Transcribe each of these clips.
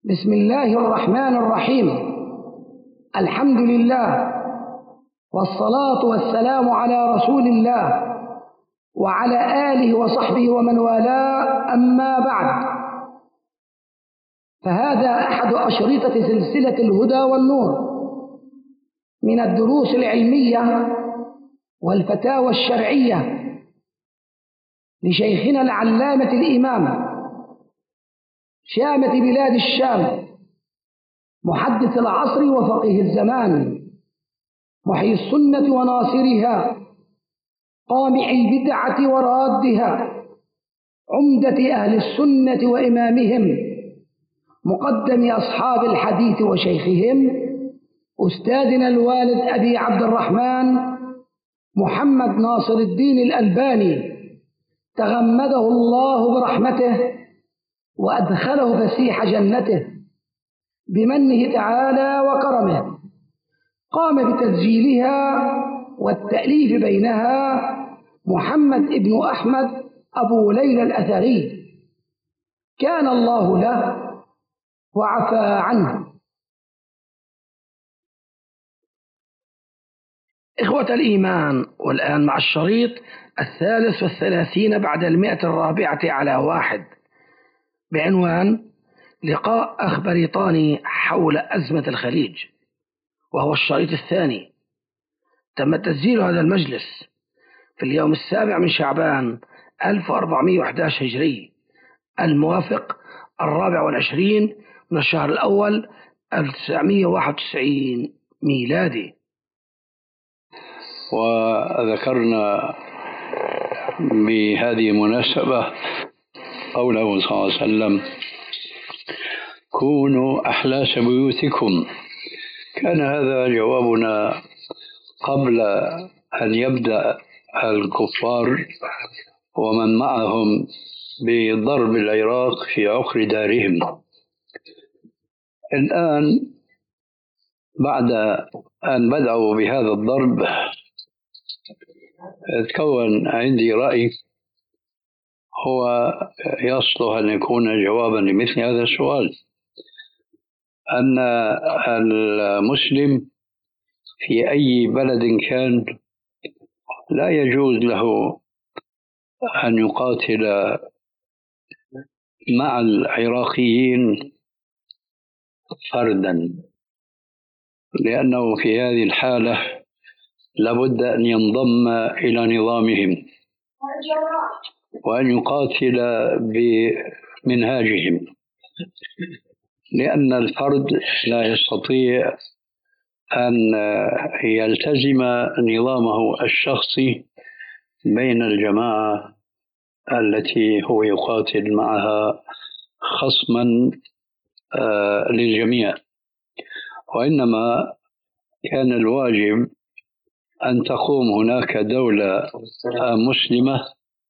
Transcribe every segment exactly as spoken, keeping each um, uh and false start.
بسم الله الرحمن الرحيم. الحمد لله والصلاة والسلام على رسول الله وعلى آله وصحبه ومن والاه، أما بعد، فهذا أحد أشرطة سلسلة الهدى والنور من الدروس العلمية والفتاوى الشرعية لشيخنا العلامة الإمام شامة بلاد الشام، محدث العصر وفقيه الزمان، محيي السنة وناصرها، قامع البدعة ورادها، عمدة أهل السنة وإمامهم، مقدم أصحاب الحديث وشيخهم، أستاذنا الوالد أبي عبد الرحمن محمد ناصر الدين الألباني، تغمده الله برحمته وأدخله فسيح جنته بمنه تعالى وكرمه. قام بتسجيلها والتأليف بينها محمد ابن أحمد أبو ليلى الأثري، كان الله له وعفى عنه. إخوة الإيمان، والآن مع الشريط الثالث والثلاثين بعد المئة الرابعة على واحد، بعنوان لقاء أخ بريطاني حول أزمة الخليج، وهو الشريط الثاني. تم تسجيل هذا المجلس في اليوم السابع من شعبان ألف وأربعمائة وأحد عشر هجري، الموافق الرابع والعشرين من الشهر الأول ألف وتسعمائة وواحد وتسعين ميلادي. وذكرنا بهذه المناسبة قوله صلى الله عليه وسلم: كونوا أحلاس بيوتكم. كان هذا جوابنا قبل أن يبدأ الكفار ومن معهم بضرب العراق في عقر دارهم. الآن بعد أن بدأوا بهذا الضرب تكون عندي رأي هو يصلح أن يكون جوابا لمثل هذا السؤال: أن المسلم في أي بلد كان لا يجوز له أن يقاتل مع العراقيين فردا، لأنه في هذه الحالة لابد أن ينضم إلى نظامهم وأن يقاتل بمنهاجهم، لأن الفرد لا يستطيع أن يلتزم نظامه الشخصي بين الجماعة التي هو يقاتل معها خصما للجميع، وإنما كان الواجب أن تقوم هناك دولة مسلمة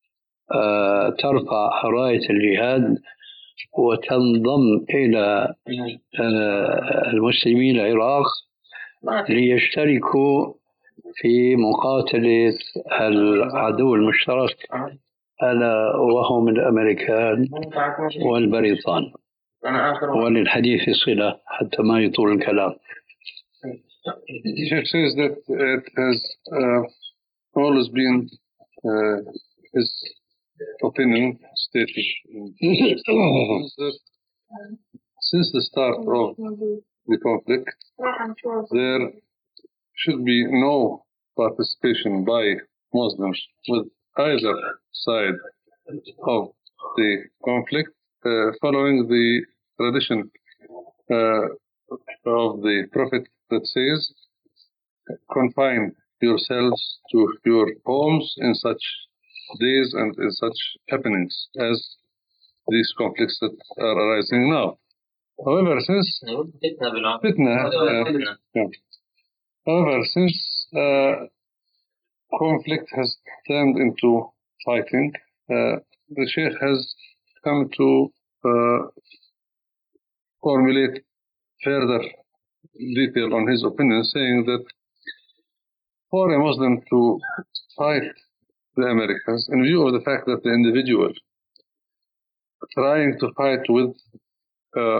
ترفع راية الجهاد وتنضم إلى المسلمين العراق ليشتركوا في مقاتلة العدو المشترك ألا وهم الأمريكان والبريطان. وللحديث صلة حتى ما يطول الكلام. The teacher says that it has uh, always been uh, his opinion stated that since the start of the conflict there should be no participation by Muslims with either side of the conflict, uh, following the tradition uh, of the Prophet that says, confine yourselves to your homes in such days and in such happenings as these conflicts that are arising now. However, since fitna, uh, yeah. However, since uh, conflict has turned into fighting, uh, the Sheikh has come to uh, formulate further detail on his opinion, saying that for a Muslim to fight the Americans, in view of the fact that the individual trying to fight with uh,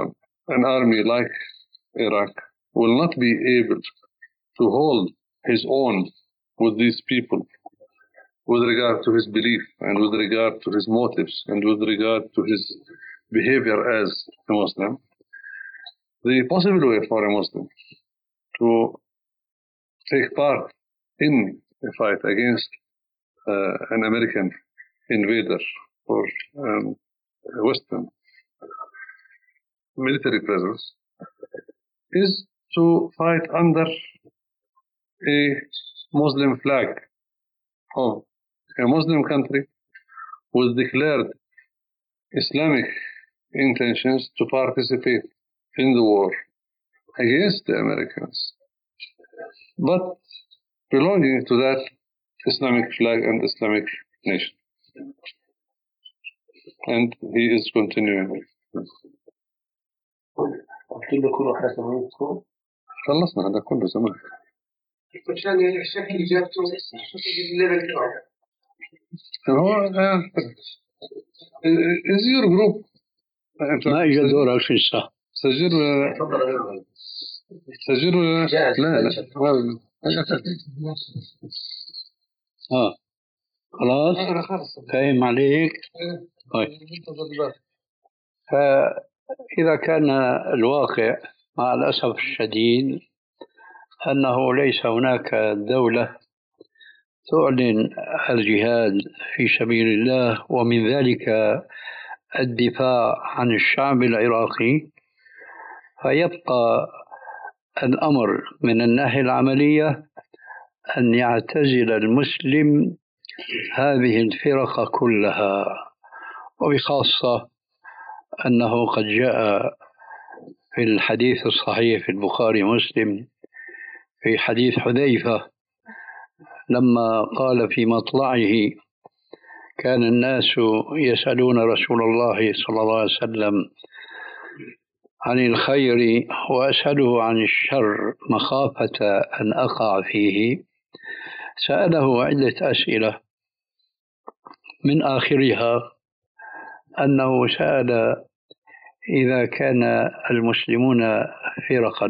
an army like Iraq will not be able to hold his own with these people with regard to his belief and with regard to his motives and with regard to his behavior as a Muslim, the possible way for a Muslim to take part in a fight against uh, an American invader or um, a Western military presence is to fight under a Muslim flag of a Muslim country with declared Islamic intentions to participate in the war against the Americans, but belonging to that Islamic flag and Islamic nation. And he is continuing. خلصنا هذا كله زمان. عشان الشكل إجابته الليفل تبعه. هو is your group. ما إجا دورك في الساعة. سجل ولا سجل ولا لا لا. آه خلاص فاهم عليك. طيب فإذا كان الواقع مع الأسف الشديد أنه ليس هناك دولة تعلن الجهاد في سبيل الله ومن ذلك الدفاع عن الشعب العراقي، فيبقى الأمر من الناحية العملية أن يعتزل المسلم هذه الفرق كلها، وبخاصة أنه قد جاء في الحديث الصحيح في البخاري ومسلم في حديث حذيفة لما قال في مطلعه كان الناس يسألون رسول الله صلى الله عليه وسلم عن الخير وأسأله عن الشر مخافة أن أقع فيه، سأله عدة أسئلة من آخرها أنه سأل إذا كان المسلمون فرقا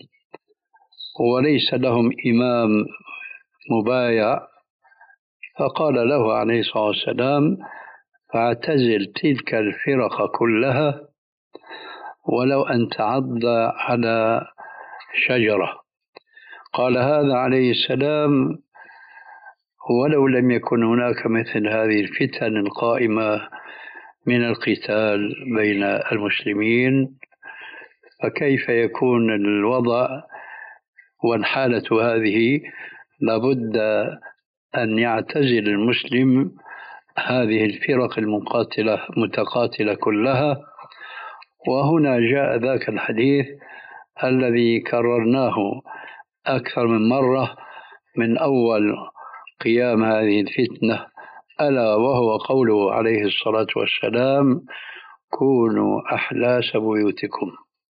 وليس لهم إمام مبايع، فقال له عليه الصلاة والسلام فاعتزل تلك الفرق كلها ولو أن تعض على شجرة. قال هذا عليه السلام ولو لم يكن هناك مثل هذه الفتن القائمة من القتال بين المسلمين، فكيف يكون الوضع والحالة هذه؟ لابد أن يعتزل المسلم هذه الفرق المقاتلة متقاتلة كلها. وهنا جاء ذاك الحديث الذي كررناه أكثر من مرة من أول قيام هذه الفتنة، ألا وهو قوله عليه الصلاة والسلام كونوا أحلاس بيوتكم.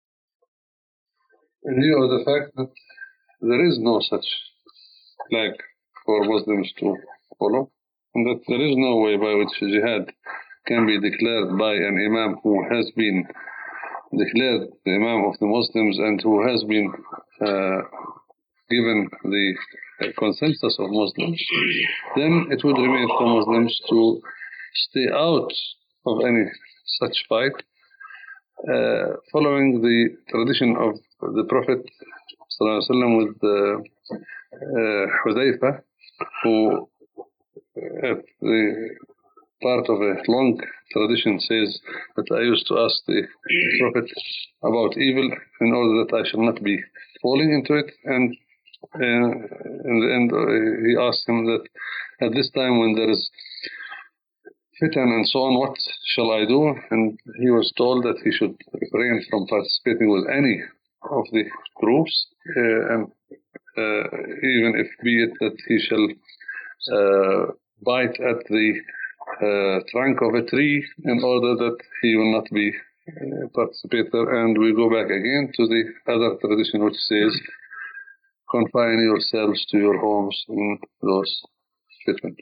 In view of the fact that there is no such flag for Muslims to follow, and that there is no way by which jihad can be declared by an imam who has been declared the imam of the Muslims and who has been uh, given the uh, consensus of Muslims, then it would remain for Muslims to stay out of any such fight, uh, following the tradition of the Prophet ﷺ with uh, uh, Hudayfa, who uh, the part of a long tradition says that I used to ask the Prophet about evil in order that I shall not be falling into it, and uh, in the end uh, he asked him that at this time when there is fitan and so on, what shall I do? And he was told that he should refrain from participating with any of the groups, uh, and uh, even if be it that he shall uh, bite at the uh, trunk of a tree in order that he will not be a participator. And we go back again to the other tradition which says confine yourselves to your homes in those fitan.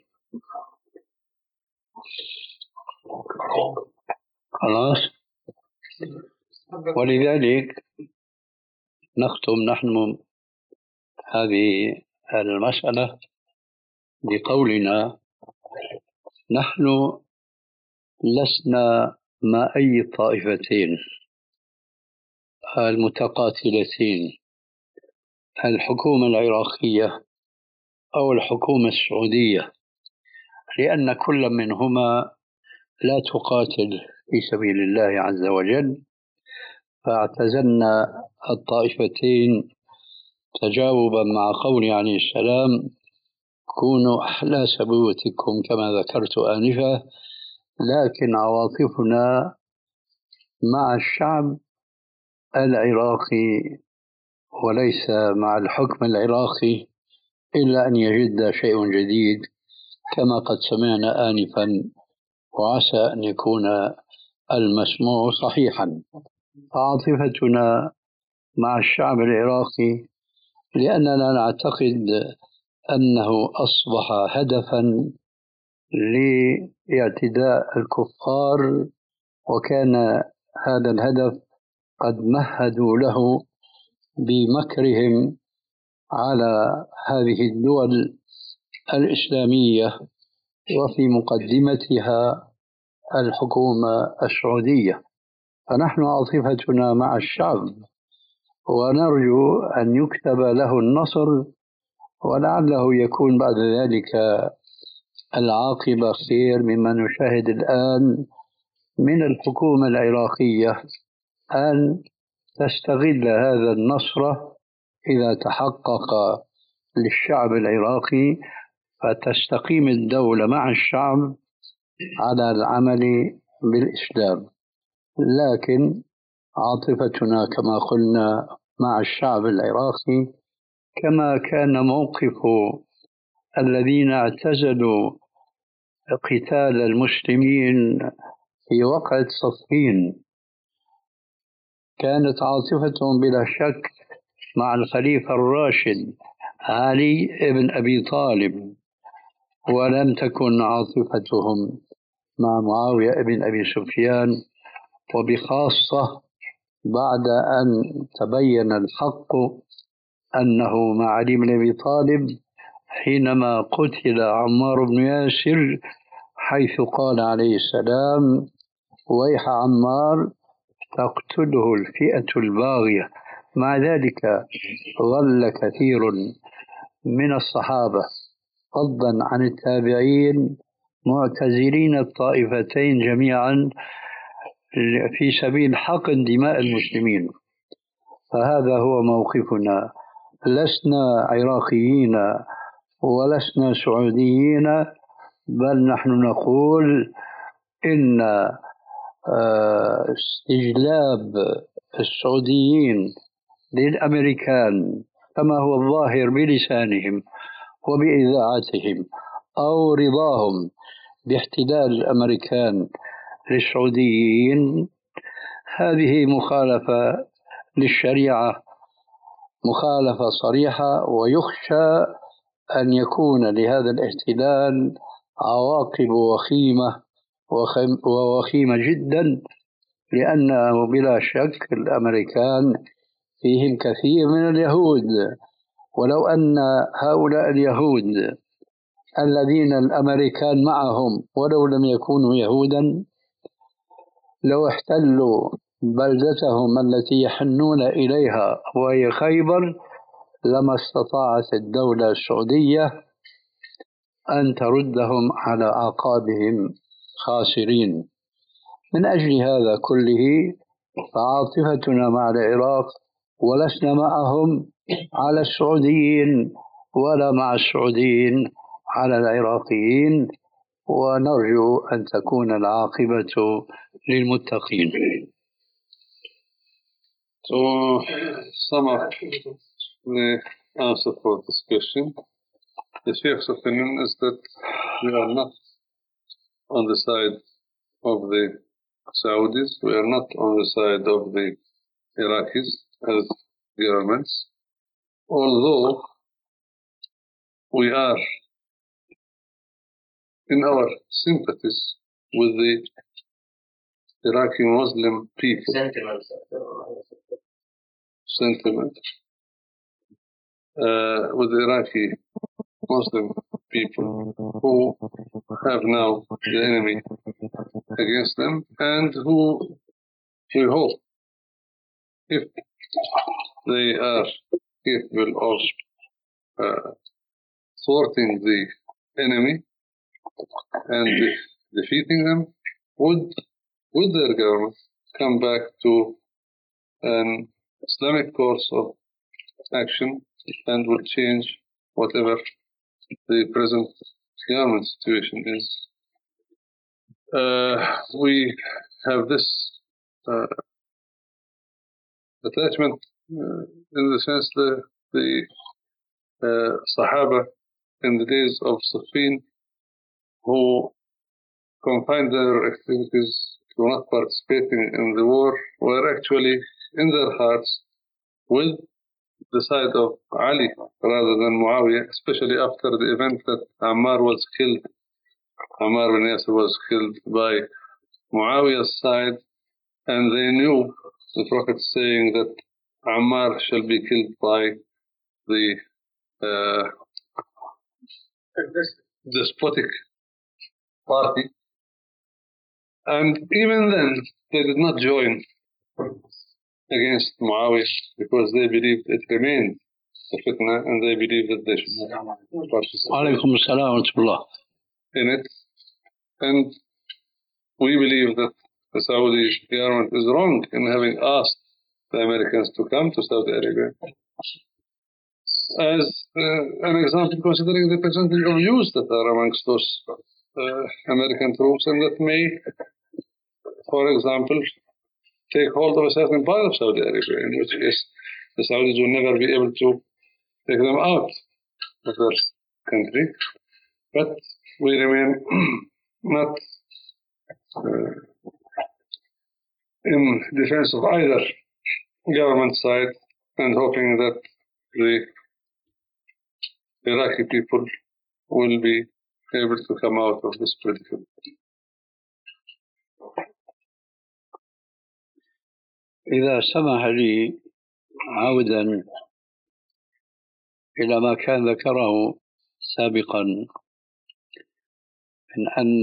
خلاص ولذلك نختم نحن هذه المسألة بقولنا: نحن لسنا مع أي طائفتين المتقاتلتين، الحكومة العراقية أو الحكومة السعودية، لأن كل منهما لا تقاتل في سبيل الله عز وجل، فاعتزلنا الطائفتين تجاوبا مع قول عليه السلام: كونوا أحلى سبوتكم كما ذكرت آنفا. لكن عواطفنا مع الشعب العراقي وليس مع الحكم العراقي، إلا أن يجد شيء جديد كما قد سمعنا آنفا، وعسى أن يكون المسموع صحيحا. عاطفتنا مع الشعب العراقي لأننا نعتقد أنه أصبح هدفا لاعتداء الكفار، وكان هذا الهدف قد مهدوا له بمكرهم على هذه الدول الإسلامية، وفي مقدمتها الحكومة السعودية. فنحن عاطفتنا مع الشعب، ونرجو أن يكتب له النصر، ولعله يكون بعد ذلك العاقبة خير مما نشاهد الآن من الحكومة العراقية أن تستغل هذا النصر إذا تحقق للشعب العراقي، فتستقيم الدولة مع الشعب على العمل بالإسلام. لكن عاطفتنا كما قلنا مع الشعب العراقي، كما كان موقف الذين اعتزلوا قتال المسلمين في وقت صفين، كانت عاطفتهم بلا شك مع الخليفة الراشد علي بن أبي طالب، ولم تكن عاطفتهم مع معاوية بن أبي سفيان، وبخاصة بعد أن تبين الحق أنه مع علي بن أبي طالب حينما قتل عمار بن ياسر، حيث قال عليه السلام: ويح عمار تقتله الفئة الباغية. مع ذلك ظل كثير من الصحابة فضلا عن التابعين معتزلين الطائفتين جميعا في سبيل حقن دماء المسلمين. فهذا هو موقفنا، لسنا عراقيين ولسنا سعوديين، بل نحن نقول إن استجلاب السعوديين للأمريكان كما هو الظاهر بلسانهم وبإذاعتهم، أو رضاهم باحتلال الأمريكان للسعوديين، هذه مخالفة للشريعة، مخالفة صريحة، ويخشى أن يكون لهذا الاحتلال عواقب وخيمة ووخيمة جدا، لأنه بلا شك الأمريكان فيهم كثير من اليهود. ولو أن هؤلاء اليهود الذين الأمريكان معهم ولو لم يكونوا يهودا لو احتلوا بلدتهم التي يحنون إليها وهي خيبر، لما استطاعت الدولة السعودية أن تردهم على أعقابهم خاسرين. من أجل هذا كله فعاطفتنا مع العراق، ولسنا معهم على السعوديين ولا مع السعوديين على العراقيين، ونرجو أن تكون العاقبة للمتقين. To sum up the answer for this question, the Sheikh's opinion is that we are not on the side of the Saudis, we are not on the side of the Iraqis as governments, although we are in our sympathies with the Iraqi Muslim people. Sentiment. Sentiment. Uh, with Iraqi Muslim people who have now the enemy against them, and who we hope, if they are capable of uh, thwarting the enemy and de- defeating them, would, would their government come back to an Islamic course of action and would change whatever the present government situation is. Uh, we have this uh, attachment uh, in the sense that the uh, Sahaba in the days of Siffin, who confined their activities to not participating in the war, were actually in their hearts with the side of Ali rather than Muawiyah, especially after the event that Ammar was killed. Ammar bin Yasir was killed by Muawiyah's side, and they knew the Prophet saying that Ammar shall be killed by the uh, despotic party. And even then, they did not join against Muawiyah because they believed it remained a fitna, and they believed that they should participate in it. And we believe that the Saudi government is wrong in having asked the Americans to come to Saudi Arabia. As uh, an example, considering the percentage of youth that are amongst those uh, American troops, and that may, for example, take hold of a certain part of Saudi Arabia, in which case the Saudis will never be able to take them out of their country. But we remain not uh, in defense of either government side, and hoping that the Iraqi people will be able to come out of this predicament. إذا سمح لي عودا إلى ما كان ذكره سابقا من أن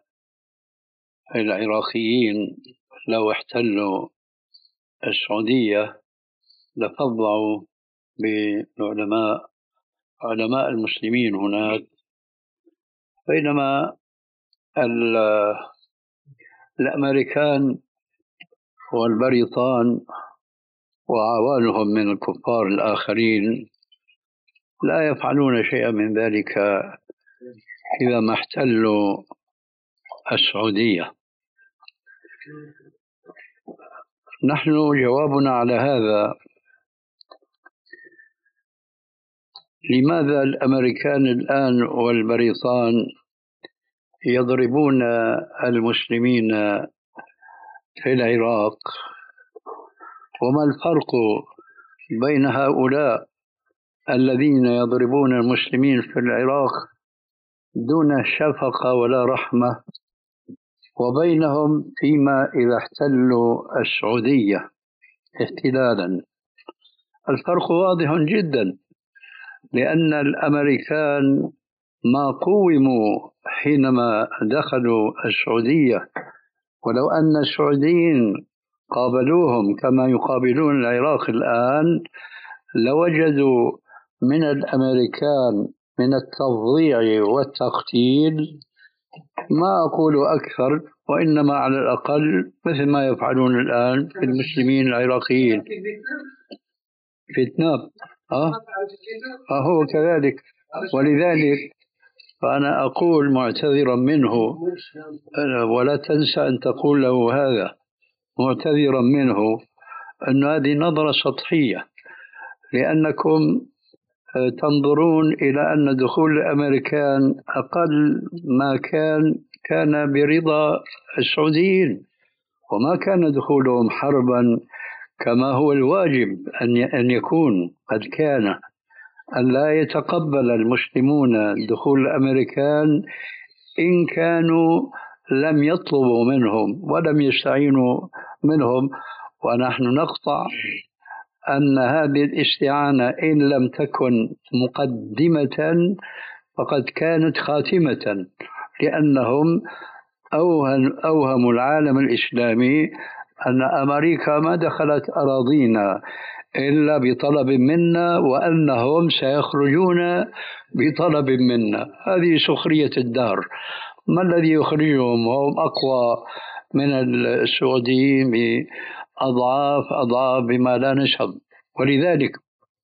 العراقيين لو احتلوا السعودية لفضعوا بالعلماء علماء المسلمين هناك، بينما الأمريكان والبريطان وأعوانهم من الكفار الآخرين لا يفعلون شيئا من ذلك إذا ما احتلوا السعودية. نحن جوابنا على هذا: لماذا الأمريكان الآن والبريطان يضربون المسلمين في العراق؟ وما الفرق بين هؤلاء الذين يضربون المسلمين في العراق دون شفقة ولا رحمة وبينهم فيما إذا احتلوا السعودية احتلالا؟ الفرق واضح جدا، لأن الأمريكان ما قوموا حينما دخلوا السعودية، ولو أن السعوديين قابلوهم كما يقابلون العراق الآن لوجدوا من الأمريكان من التفظيع والتقتيل ما أقول أكثر، وإنما على الأقل مثل ما يفعلون الآن في المسلمين العراقيين. فيتنام أه؟ أهو كذلك. ولذلك فأنا أقول معتذرا منه، ولا تنسى أن تقول له هذا، معتذرا منه أن هذه نظرة سطحية، لأنكم تنظرون إلى أن دخول الأمريكان أقل ما كان كان برضا السعوديين، وما كان دخولهم حربا كما هو الواجب أن يكون. قد كان أن لا يتقبل المسلمون دخول الأمريكان إن كانوا لم يطلبوا منهم ولم يستعينوا منهم، ونحن نقطع أن هذه الاستعانة إن لم تكن مقدمة فقد كانت خاتمة، لأنهم أوهموا العالم الإسلامي أن أمريكا ما دخلت أراضينا إلا بطلب منا، وأنهم سيخرجون بطلب منا. هذه سخرية الدار. ما الذي يخرجهم؟ هم أقوى من السعوديين بأضعاف أضعاف بما لا نشهد. ولذلك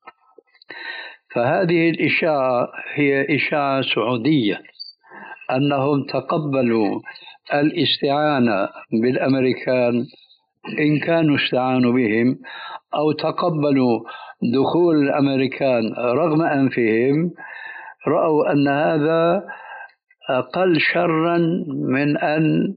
فهذه الإشاعة هي إشاعة سعودية، أنهم تقبلوا الاستعانة بالأمريكان إن كانوا استعانوا بهم، أو تقبلوا دخول الأمريكان رغم أنفهم، رأوا أن هذا أقل شرا من أن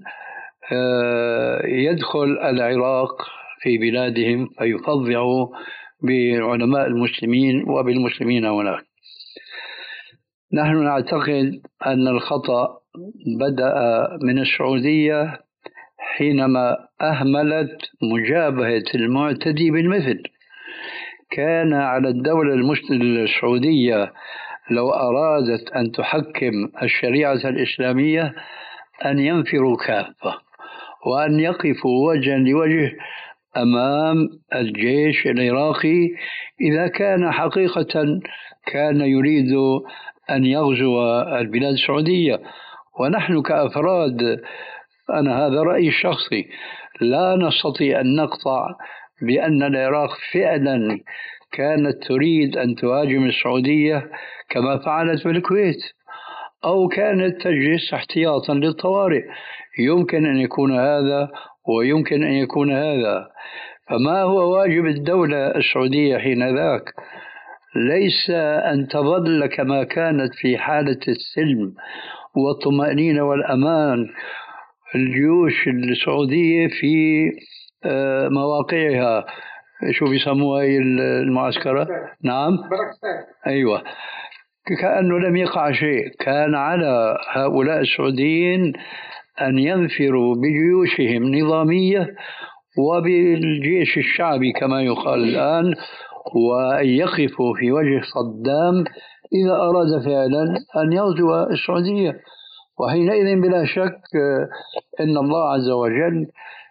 يدخل العراق في بلادهم فيفضعوا بعلماء المسلمين وبالمسلمين هناك. نحن نعتقد أن الخطأ بدأ من السعودية حينما أهملت مجابهة المعتدي بالمثل. كان على الدولة السعودية لو أرادت أن تحكم الشريعة الإسلامية أن ينفروا كافة، وأن يقفوا وجها لوجه أمام الجيش العراقي إذا كان حقيقة كان يريد أن يغزو البلاد السعودية. ونحن كأفراد، أنا هذا رأيي الشخصي، لا نستطيع أن نقطع بأن العراق فعلا كانت تريد أن تهاجم السعودية كما فعلت في الكويت، أو كانت تجلس احتياطا للطوارئ. يمكن أن يكون هذا ويمكن أن يكون هذا. فما هو واجب الدولة السعودية حين ذاك؟ ليس أن تظل كما كانت في حالة السلم والطمأنينة والأمان الجيوش السعودية في مواقعها، شو بيسموها هي المعسكرة؟ نعم، أيوة، كأنه لم يقع شيء. كان على هؤلاء السعوديين أن ينفروا بجيوشهم نظامية وبالجيش الشعبي كما يقال الآن، وأن يقفوا في وجه صدام إذا أراد فعلا أن يغزو السعودية. وحينئذ بلا شك إن الله عز وجل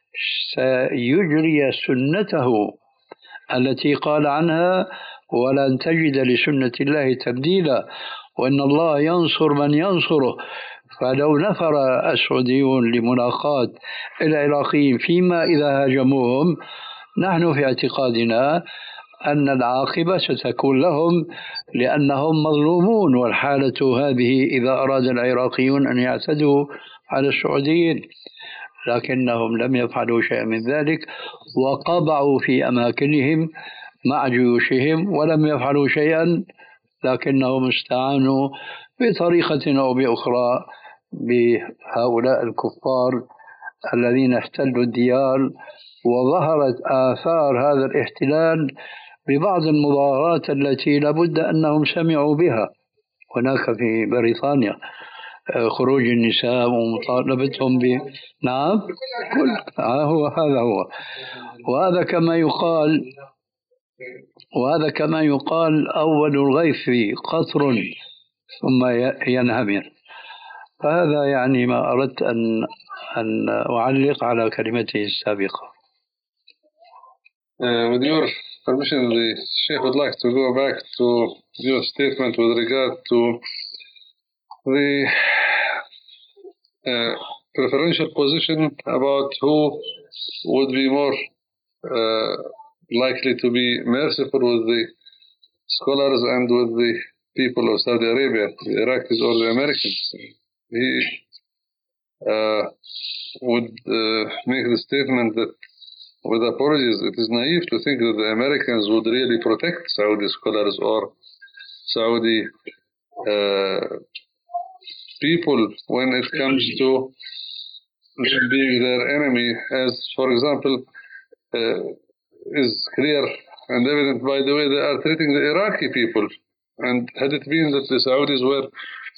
سيجري سنته التي قال عنها ولن تجد لسنة الله تبديلا، وإن الله ينصر من ينصره. فلو نفر السعوديون لملاقاة العراقيين فيما إذا هاجموهم، نحن في اعتقادنا أن العاقبة ستكون لهم لأنهم مظلومون. والحالة هذه إذا أراد العراقيون أن يعتدوا على السعوديين، لكنهم لم يفعلوا شيئا من ذلك، وقبعوا في أماكنهم مع جيوشهم ولم يفعلوا شيئا، لكنهم استعانوا بطريقة أو بأخرى بهؤلاء الكفار الذين احتلوا الديار. وظهرت آثار هذا الاحتلال ببعض المظاهرات التي لابد أنهم سمعوا بها هناك في بريطانيا، خروج النساء ومطالبتهم ب نعم كل هو هذا هو وهذا كما يقال وهذا كما يقال أول الغيث قطر ثم ينهمر. فهذا يعني ما أردت أن أن أعلق على كلمته السابقة. Uh, with your permission, the Sheikh would like to go back to your statement with regard to the uh, preferential position about who would be more uh, likely to be merciful with the scholars and with the people of Saudi Arabia, the Iraqis or the Americans. He uh, would uh, make the statement that, with apologies, it is naive to think that the Americans would really protect Saudi scholars or Saudi uh, people when it comes to being their enemy, as, for example, uh, is clear and evident by the way they are treating the Iraqi people. And had it been that the Saudis were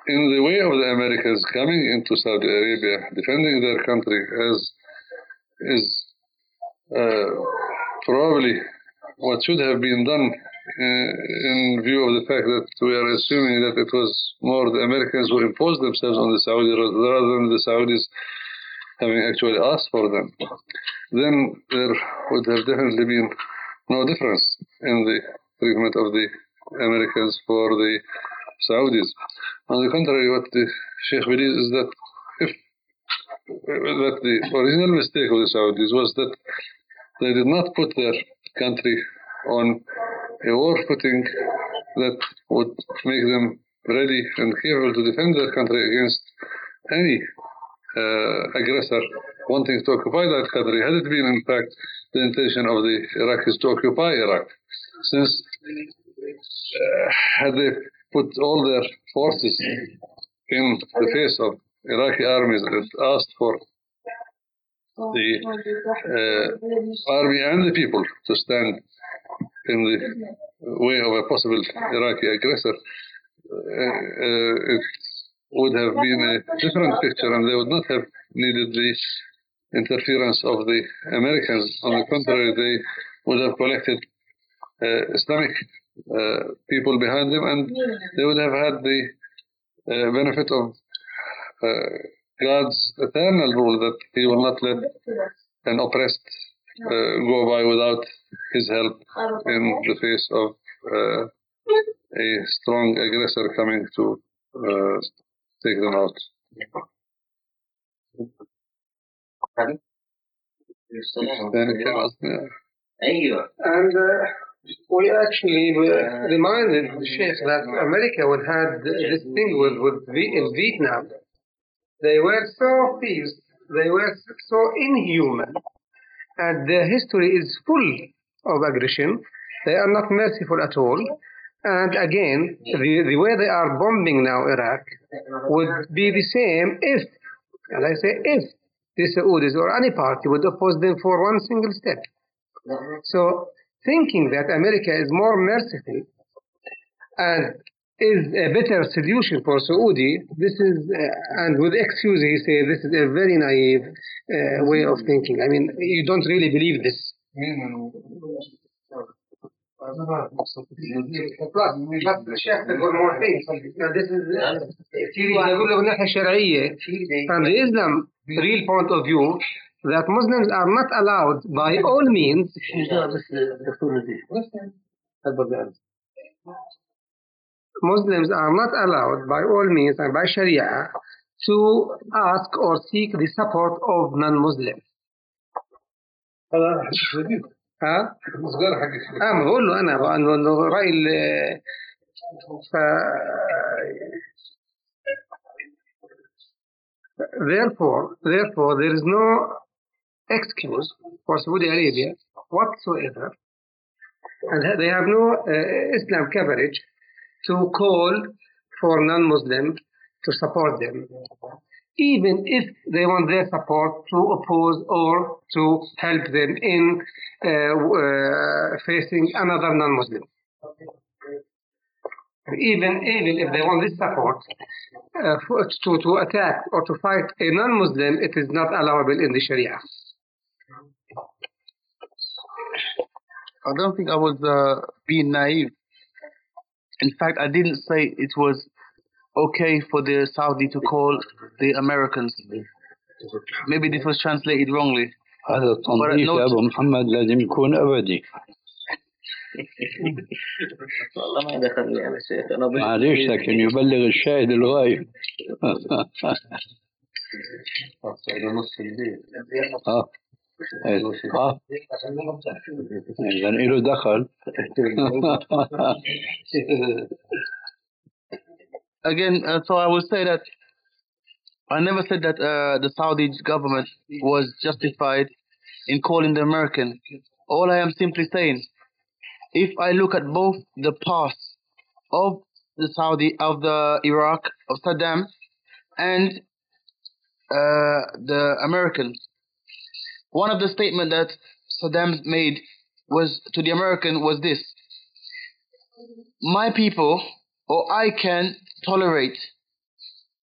in the way of the Americans coming into Saudi Arabia, defending their country, as is uh, probably what should have been done uh, in view of the fact that we are assuming that it was more the Americans who imposed themselves on the Saudis rather than the Saudis having actually asked for them. Then there would have definitely been no difference in the treatment of the Americans for the Saudis. On the contrary, what the Sheikh believes is that if that the original mistake of the Saudis was that they did not put their country on a war footing that would make them ready and capable to defend their country against any uh, aggressor wanting to occupy that country, had it been in fact the intention of the Iraqis to occupy Iraq. Since uh, had they put all their forces in the face of Iraqi armies that asked for the uh, army and the people to stand in the way of a possible Iraqi aggressor, uh, uh, it would have been a different picture, and they would not have needed the interference of the Americans. On the contrary, they would have collected uh, Islamic uh, people behind them, and they would have had the uh, benefit of uh, God's eternal rule that He will not let an oppressed uh, go by without His help in the face of uh, a strong aggressor coming to uh, take them out. And uh, we actually uh, reminded the Sheikh that America would had this thing with, with in Vietnam. They were so fierce, they were so inhuman, and their history is full of aggression. They are not merciful at all. And again, the, the way they are bombing now Iraq would be the same if, and I say if, the Saudis or any party would oppose them for one single step. So thinking that America is more merciful and is a better solution for Saudi, this is, uh, and with excuse he says, this is a very naive uh, way of thinking. I mean, you don't really believe this. Plus, the Sheikh said one more thing. Now, this is from the Islam real point of view, that Muslims are not allowed by all means Muslims are not allowed by all means and by Sharia to ask or seek the support of non-Muslims. ها؟ اه بقول له انا بقى انه إنه راي ال ف therefore therefore there is no excuse for Saudi Arabia whatsoever, and they have no uh, Islam coverage to call for non-Muslims to support them, even if they want their support to oppose or to help them in uh, uh, facing another non-Muslim. Even, even if they want this support uh, for, to, to attack or to fight a non-Muslim, it is not allowable in the Sharia. I don't think I was uh, being naive. In fact, I didn't say it was okay for the Saudi to call the Americans. Maybe this was translated wrongly. هذا التنظيف يا أبو محمد لازم يكون أبدي. والله ما دخل لي أنا شيخ أنا معليش لكن يبلغ الشاهد الغايب. اه اه إذا له دخل. Again, uh, so I will say that I never said that uh, the Saudi government was justified in calling the American. All I am simply saying, if I look at both the past of the Saudi, of the Iraq, of Saddam, and uh, the Americans, one of the statements that Saddam made was to the American was this: my people, or I can tolerate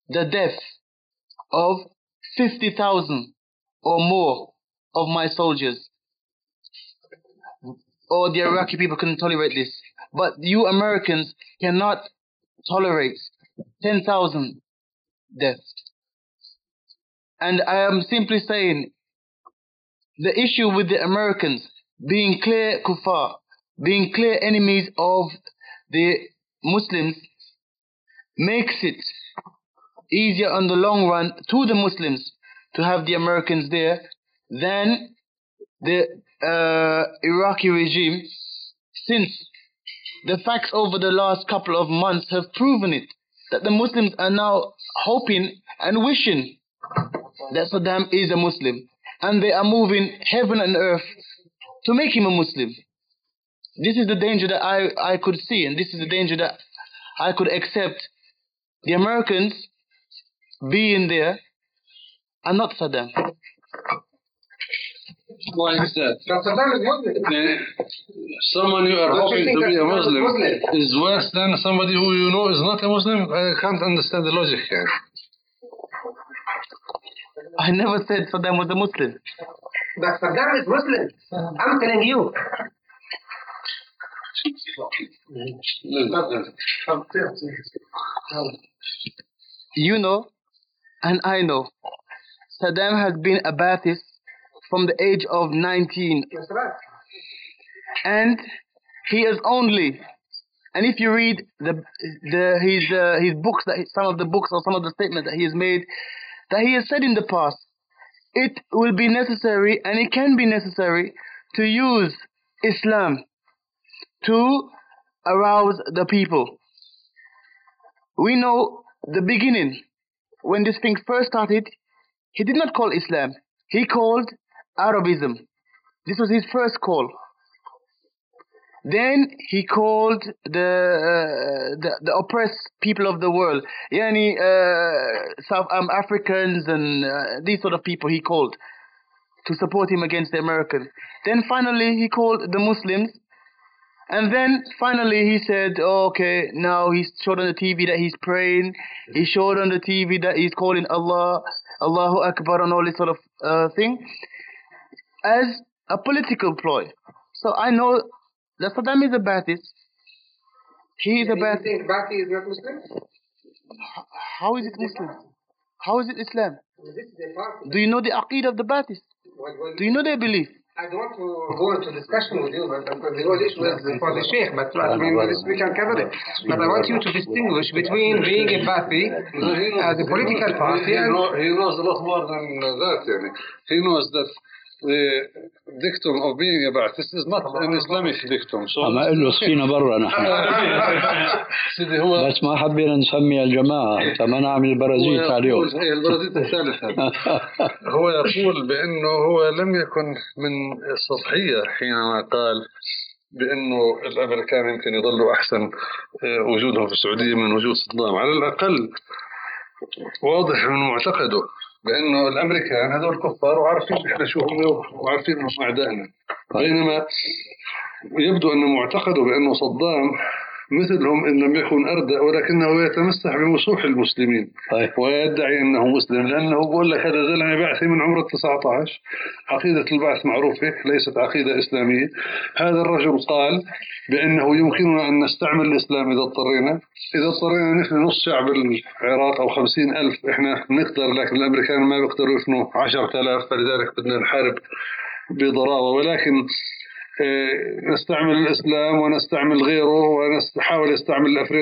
the death of fifty thousand or more of my soldiers. Or the Iraqi people couldn't tolerate this. But you Americans cannot tolerate ten thousand deaths. And I am simply saying, the issue with the Americans being clear kuffar, being clear enemies of the Muslims, makes it easier on the long run to the Muslims to have the Americans there than the uh, Iraqi regime, since the facts over the last couple of months have proven it, that the Muslims are now hoping and wishing that Saddam is a Muslim, and they are moving heaven and earth to make him a Muslim. This is the danger that I, I could see, and this is the danger that I could accept the Americans being there and not Saddam. Why is that? But Saddam is Muslim. Uh, someone you are Don't you hoping think to be that a Saddam is Muslim Muslim? is worse than somebody who you know is not a Muslim? I can't understand the logic here. I never said Saddam was a Muslim. But Saddam is Muslim. I'm telling you. You know, and I know, Saddam has been a Ba'athist from the age of nineteen. That's right. And he is only, and if you read the the his uh, his books, that some of the books or some of the statements that he has made, that he has said in the past, it will be necessary and it can be necessary to use Islam to arouse the people. We know the beginning, when this thing first started, he did not call Islam, he called Arabism. This was his first call. Then he called the uh, the, the oppressed people of the world, yani uh, South um, Africans and uh, these sort of people he called to support him against the Americans. Then finally he called the Muslims, and then finally he said, oh, okay, now he showed on the T V that he's praying. He showed on the T V that he's calling Allah, Allahu Akbar, and all this sort of uh, thing as a political ploy. So I know that Saddam is a Ba'athist. He is a Ba'athist. You think Ba'athi is not Muslim? How is it Muslim? How is it Islam? This is a party. Do you know the Aqeedah of the Ba'athist? What- what- Do you know their belief? I don't want to go into discussion with you, but because the whole issue is for the Sheikh, but I mean, this we can cover it. But I want you to distinguish between being a Ba'athi as a political party He, and know, he knows a lot more than that. Yani. He knows that the dictum of being a Ba'athist is not an Islamic dictum. So أما قل له صفينا برا نحن سيدي هو بس ما حبينا نسمي الجماعة فما نعمل البرازيل عليهم. هي البرازيل الثالثة. هو يقول بأنه هو لم يكن من السطحية حينما قال بأنه الأمريكان يمكن يظلوا أحسن وجودهم في السعودية من وجود صدام. على الأقل واضح من معتقده بأنه الأمريكان هذول كفار وعارفين إحنا شو هم وعارفين إنهم أعدائنا. بينما يبدو أن معتقده بأنه صدام مثلهم إن لم يكن أردأ ولكنه يتمسح بمسوح المسلمين ويدعي أنه مسلم، لأنه بقول لك هذا زلمة بعثي من عمر التسعة عشر، عقيدة البعث معروفة ليست عقيدة إسلامية. هذا الرجل قال بأنه يمكننا أن نستعمل الإسلام إذا اضطرينا، إذا اضطرينا نحن نص شعب العراق أو خمسين ألف إحنا نقدر، لكن الأمريكان ما بيقدروا يفنوا عشرة آلاف، فلذلك بدنا نحارب بضراوة. ولكن نستعمل الإسلام ونستعمل غيره ونحاول نستعمل الأفريق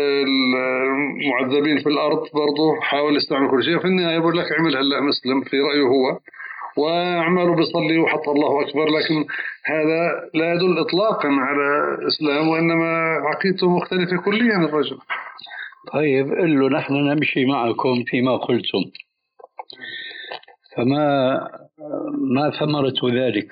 المعذبين في الأرض برضو، حاول يستعمل كل شيء. في النهاية يقول لك عمل هلأ مسلم في رأيه هو وأعماله بيصلي وحط الله أكبر، لكن هذا لا يدل إطلاقا على إسلام وإنما عقيدته مختلفة كليا الرجل. طيب قل له نحن نمشي معكم فيما قلتم، فما ما ثمرة ذلك؟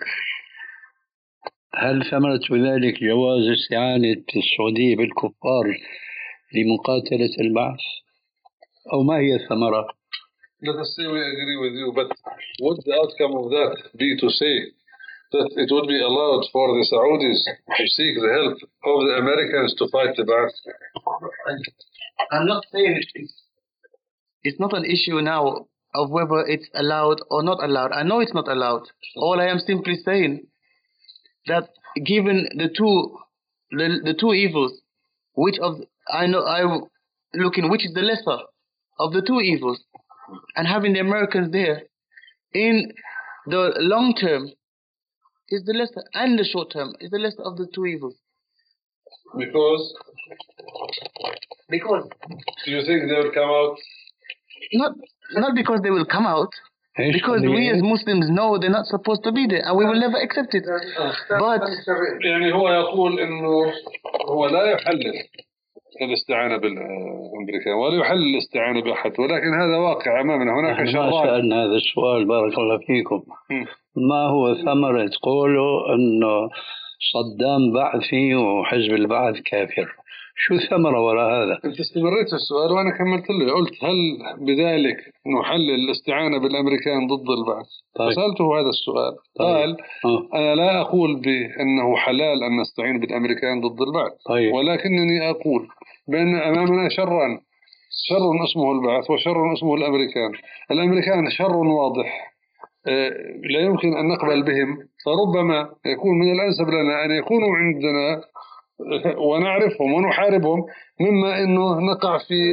هل ثمرة ذلك جواز استعانة السعودية بالكفار لمقاتلة البعث أو ما هي الثمرة؟ Let us say we agree with you, but would the outcome of that be to say that it would be allowed for the Saudis to seek the help of the Americans to fight the Ba'ath? I'm not saying it's it's not an issue now of whether it's allowed or not allowed. I know it's not allowed. All I am simply saying that given the two the, the two evils, which of I know I looking which is the lesser of the two evils, and having the Americans there in the long term is the lesser, and the short term is the lesser of the two evils. Because because do you think they will come out? Not not because they will come out. Because we as Muslims know they're not supposed to be there, and we will never accept it. But يعني هو يقول إنه هو لا يحلل الاستعانة بالأمريكان ولا يحلل الاستعانة بأحد، ولكن هذا واقع أمامنا. هناك شرائع. ما سألنا هذا السؤال بارك الله فيكم. ما هو ثمرة قوله أنه صدام بعثي وحزب البعث كافر؟ شو الثمرة وراء هذا؟ أنت استمريت في السؤال وأنا كملت له، قلت هل بذلك نحلل الاستعانة بالأمريكان ضد البعث؟ طيب. سألته هذا السؤال. طيب. قال أه. أنا لا أقول بأنه حلال أن نستعين بالأمريكان ضد البعث. طيب. ولكنني أقول بأن أمامنا شرا شر اسمه البعث وشر اسمه الأمريكان. الأمريكان شر واضح لا يمكن أن نقبل بهم، فربما يكون من الأنسب لنا أن يكونوا عندنا ونعرفهم ونحاربهم، مما أنه نقع في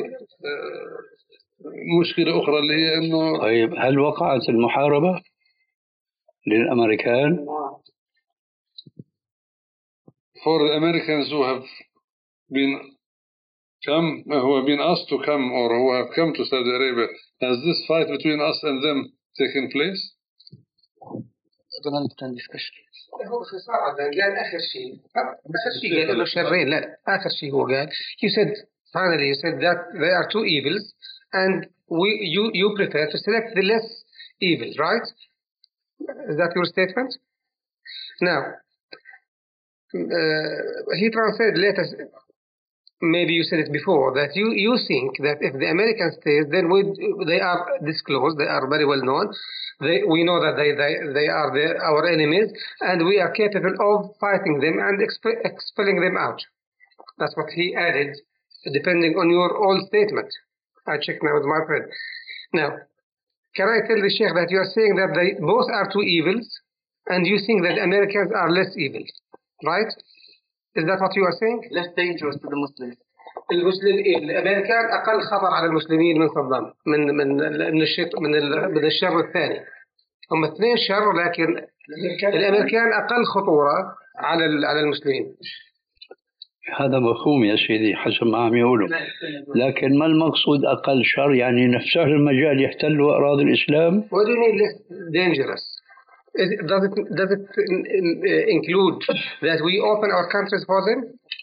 مشكلة أخرى اللي هي أنه. طيب هل وقعت المحاربة للأمريكان؟ For the Americans who have been come, who have been asked to come or who have come to Saudi Arabia, has this fight between us and them taken place? I don't understand this question. هو اختصار قال آخر شيء آخر شيء قال له شرين لا آخر شيء هو قال you said finally you said that there are two evils and we you you prefer to select the less evil, right? Is that your statement? Now uh, he translated later, maybe you said it before, that you you think that if the American stays then we, they are disclosed, they are very well known. They, we know that they, they, they are the, our enemies, and we are capable of fighting them and exp- expelling them out. That's what he added, depending on your old statement. I checked now with my friend. Now, can I tell the Sheikh that you are saying that they both are two evils, and you think that Americans are less evil, right? Is that what you are saying? Less dangerous to the Muslims. المسلم الأمريكان أقل خطر على المسلمين من صدام من من من الشر من من الشر الثاني. هم اثنين شر لكن الأمريكان أقل خطورة على على المسلمين. هذا مفهوم يا سيدي حسب ما عم يقولوا، لكن ما المقصود أقل شر؟ يعني نفسه المجال يحتلوا أراضي الإسلام. What do you mean less dangerous? Is it, does it does it include that we open our countries for them?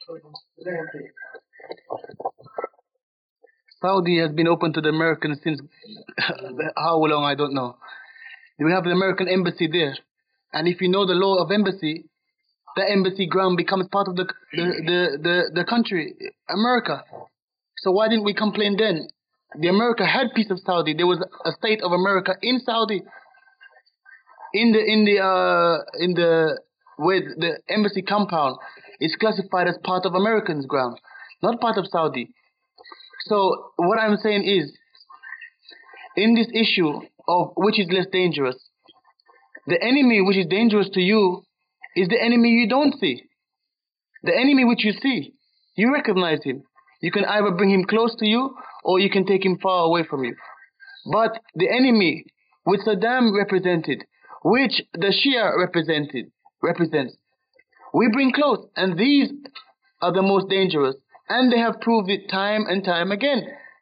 Saudi has been open to the Americans since how long I don't know. We have the American embassy there, and if you know the law of embassy, the embassy ground becomes part of the the, the, the, the country, America. So why didn't we complain then? The America had peace of Saudi. There was a state of America in Saudi. In the in the uh, in the where the embassy compound is classified as part of Americans' ground, not part of Saudi. So what I'm saying is, in this issue of which is less dangerous, the enemy which is dangerous to you is the enemy you don't see. The enemy which you see, you recognize him. You can either bring him close to you or you can take him far away from you. But the enemy which Saddam represented, which the Shia represented, represents, we bring close, and these are the most dangerous, and they have proved it time and time again.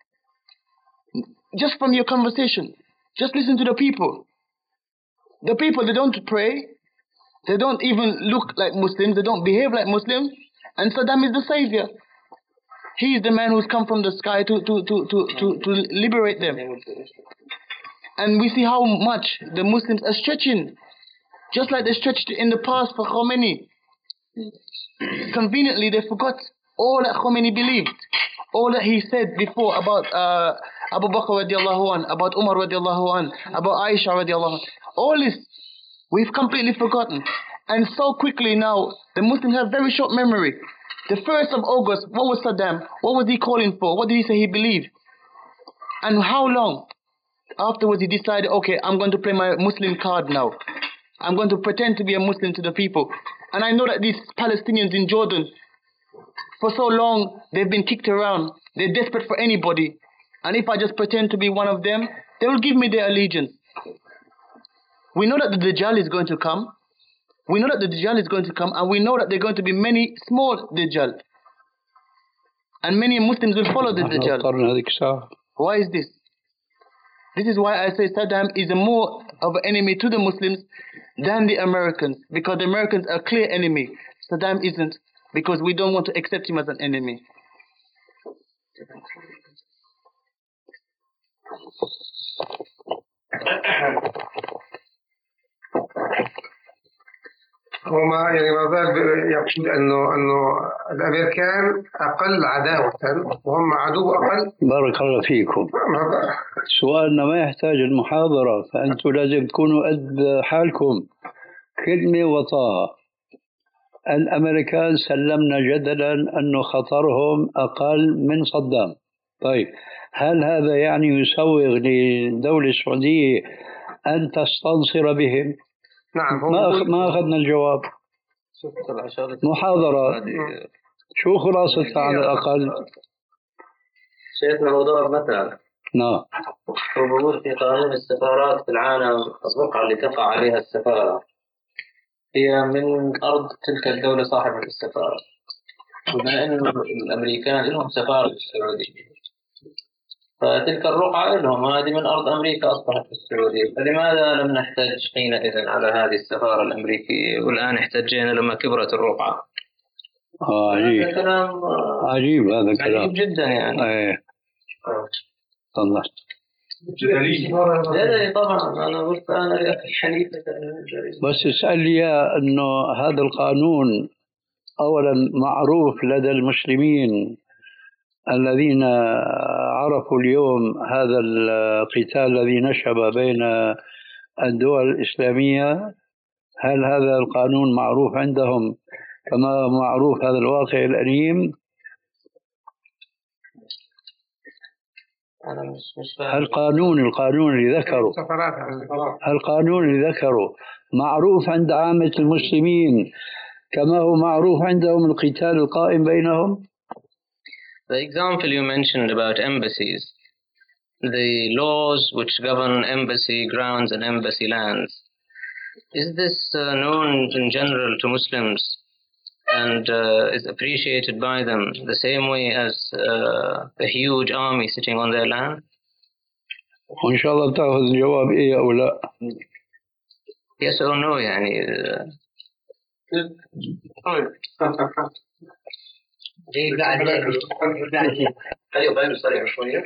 Just from your conversation, just listen to the people. The people, they don't pray, they don't even look like Muslims, they don't behave like Muslims, and Saddam is the savior. He is the man who's come from the sky to, to, to, to, to, to liberate them. And we see how much the Muslims are stretching, just like they stretched in the past for Khomeini. Conveniently, they forgot all that Khomeini believed, all that he said before about uh, Abu Bakr radiallahu an, about Umar radiallahu an, about Aisha radiallahu an. All this, we've completely forgotten. And so quickly now, the Muslims have very short memory. The first of August, what was Saddam? What was he calling for? What did he say he believed? And how long? Afterwards, he decided, okay, I'm going to play my Muslim card now. I'm going to pretend to be a Muslim to the people. And I know that these Palestinians in Jordan, for so long, they've been kicked around. They're desperate for anybody. And if I just pretend to be one of them, they will give me their allegiance. We know that the Dajjal is going to come. We know that the Dajjal is going to come, and we know that there are going to be many small Dajjal. And many Muslims will follow the Dajjal. Why is this? This is why I say Saddam is a more of an enemy to the Muslims than the Americans, because the Americans are a clear enemy. Saddam isn't, because we don't want to accept him as an enemy. هو ما يعني ما زال يقصد انه انه الامريكان اقل عداوه وهم عدو اقل. بارك الله فيكم. سؤالنا ما يحتاج المحاضره، فانتم لازم تكونوا قد حالكم. كلمه وطاء. الامريكان سلمنا جدلا انه خطرهم اقل من صدام. طيب هل هذا يعني يسوغ للدوله السعوديه ان تستنصر بهم؟ نعم. ما أخ... ما أخذنا الجواب. محاضرة شو خلاصتها على الأقل؟ شيخنا موضوع مثلا. نعم. وبقول في قانون السفارات في العالم الرقعة اللي تقع عليها السفارة هي من أرض تلك الدولة صاحبة السفارة. وبما أن الأمريكان لهم سفارة في السعودية، فتلك الرقعة لهم هذه من أرض أمريكا أصبحت في السعودية، فلماذا لم نحتج حينئذ على هذه السفارة الأمريكية والآن احتجينا لما كبرت الرقعة؟ آه عجيب. هذا كلام عجيب هذا كلام. عجيب جدا يعني. ايه. طلعت. لا طبعا أنا قلت أنا لأخي حنيفة. بس اسأل لي أنه هذا القانون أولا معروف لدى المسلمين الذين عرفوا اليوم هذا القتال الذي نشب بين الدول الإسلامية. هل هذا القانون معروف عندهم كما معروف هذا الواقع الأليم؟ أنا مش مش فاهم. القانون القانون اللي ذكره القانون اللي ذكره معروف عند عامة المسلمين كما هو معروف عندهم القتال القائم بينهم. The example you mentioned about embassies, the laws which govern embassy grounds and embassy lands, is this uh, known in general to Muslims and uh, is appreciated by them the same way as uh, a huge army sitting on their land? وإن شاء الله تأخذ الجواب إيه أو لا. Yes or no يعني. جيب قاعد خليه غير سريع شوية.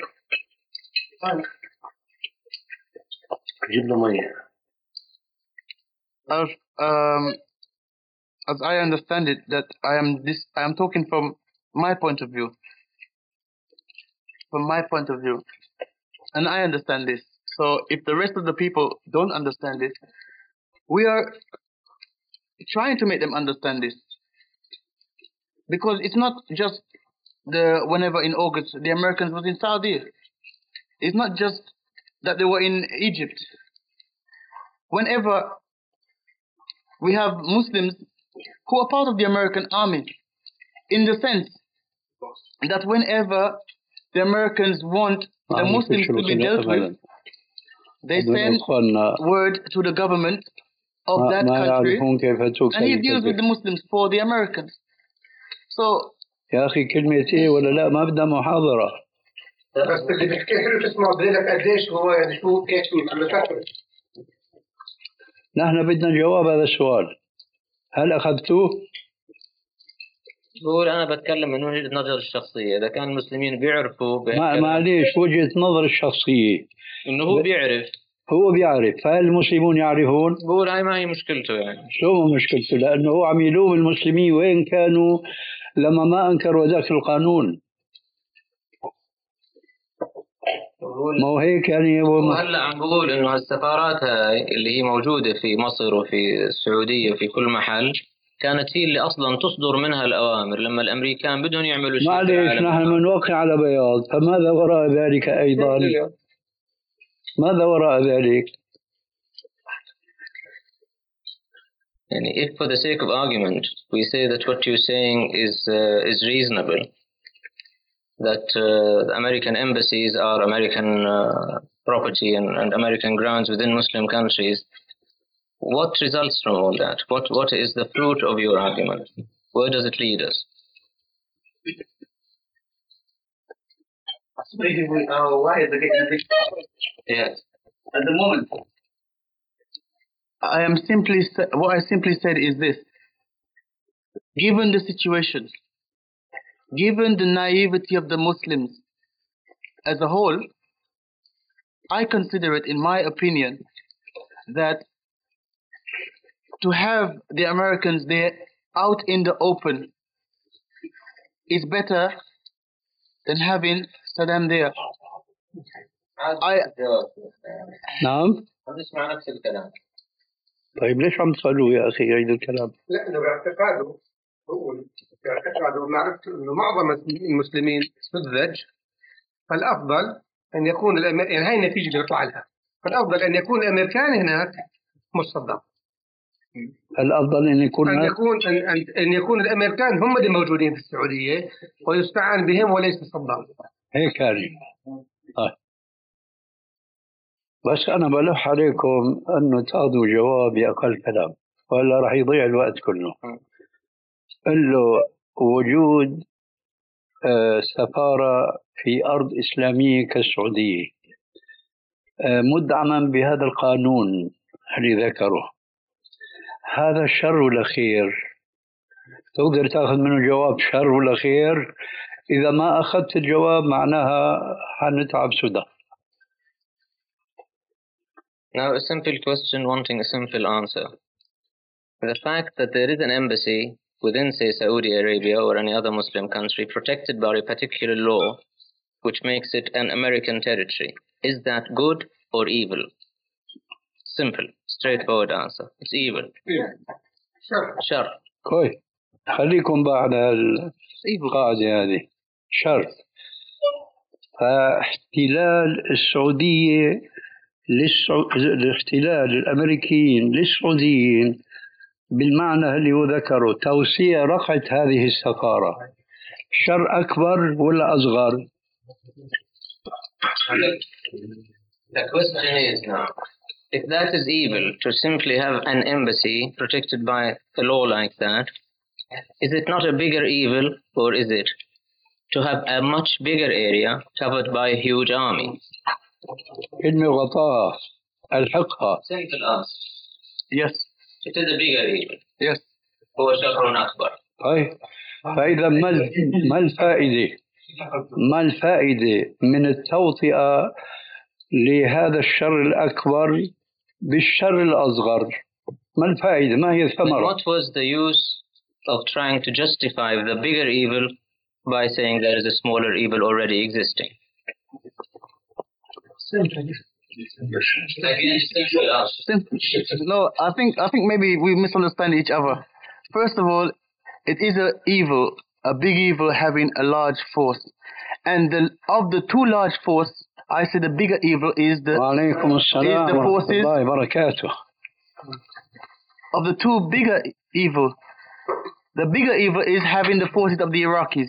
جيب له مية. As, um, as I understand it, that I am this, I am talking from my point of view. From my point of view, and I understand this. So if the rest of the people don't understand it, we are trying to make them understand this. Because it's not just the whenever in August the Americans was in Saudi. It's not just that they were in Egypt. Whenever we have Muslims who are part of the American army, in the sense that whenever the Americans want the Muslims to be dealt with, they send word to the government of that country, and he deals with the Muslims for the Americans. So يا أخي كلمة إيه ولا لا ما بدنا محاضرة. بس اللي بيحكي حلو تسمع بديلك قديش هو يعني شو كيف عم بفكر. نحن بدنا جواب هذا السؤال. هل أخذتوه؟ بقول أنا بتكلم من وجهة نظر الشخصية. إذا كان المسلمين بيعرفوا ما معليش وجهة نظر الشخصية. إنه هو بيعرف. هو بيعرف. فهل المسلمون يعرفون؟ بقول هاي ما هي مشكلته يعني. شو ما مشكلته؟ لأنه هو عم يلوم المسلمين وين كانوا لما ما أنكروا ذاك القانون. ما هو هيك يعني. هو هلا عم بقول إنه هالسفارات هاي اللي هي موجودة في مصر وفي السعودية وفي كل محل كانت هي اللي أصلا تصدر منها الأوامر لما الأمريكان بدهم يعملوا شيء. معليش نحن بنوقع على بياض، فماذا وراء ذلك أيضا؟ ماذا وراء ذلك؟ And if for the sake of argument we say that what you're saying is uh, is reasonable, that uh, American embassies are American uh, property and, and American grounds within Muslim countries, what results from all that? What what is the fruit of your argument? Where does it lead us? Yes. At the moment, I am simply what I simply said is this: given the situation, given the naivety of the Muslims as a whole, I consider it, in my opinion, that to have the Americans there out in the open is better than having Saddam there. I نعم. نسمع نفس الكلام. طيب ليش عم تسألوا يا أخي يعيد الكلام؟ لأنه باعتقاده هو باعتقاده معرفته أنه معظم المسلمين سذج، فالأفضل أن يكون الأمر... يعني هاي النتيجة اللي بيطلع لها، فالأفضل أن يكون الأمريكان هناك مش صدام. الأفضل أن يكون أن يكون أن, أن, أن يكون الأمريكان هم اللي موجودين في السعودية ويستعان بهم وليس صدام. هيك يعني. طيب. بس أنا بلح عليكم أنه تاخذوا جواب أقل كلام ولا راح يضيع الوقت كله. قل له وجود آه سفارة في أرض إسلامية كالسعودية آه مدعما بهذا القانون اللي ذكره، هذا شر ولا خير؟ تقدر تاخذ منه جواب شر ولا خير؟ إذا ما أخذت الجواب معناها حنتعب سدى. Now, a simple question wanting a simple answer. The fact that there is an embassy within, say, Saudi Arabia or any other Muslim country protected by a particular law which makes it an American territory, is that good or evil? Simple, straightforward answer. It's evil. شر. شر. كويس. خليكم بعد القاعدة هذه. شر. فاحتلال السعودية للسعو... الاحتلال الأمريكيين للسعوديين بالمعنى اللي هو ذكره توسيع رقعة هذه السفارة شر أكبر ولا أصغر؟ The question is now, if that is evil, to simply have an embassy protected by a law like that, is it not a bigger evil, or is it to have a much bigger area covered by a huge army? كلمة غطاء الحقها. Simple answer. Yes. It is a bigger evil. Yes. هو شر أكبر. طيب فإذا ما ما الفائدة؟ ما الفائدة من التوطئة لهذا الشر الأكبر بالشر الأصغر؟ ما الفائدة؟ ما هي الثمرة؟ What was the use of trying to justify the bigger evil by saying there is a smaller evil already existing? Simple. No, I think I think maybe we misunderstand each other. First of all, it is an evil, a big evil having a large force, and the, of the two large force, I say the bigger evil is the is the forces of the two bigger evil. The bigger evil is having the forces of the Iraqis.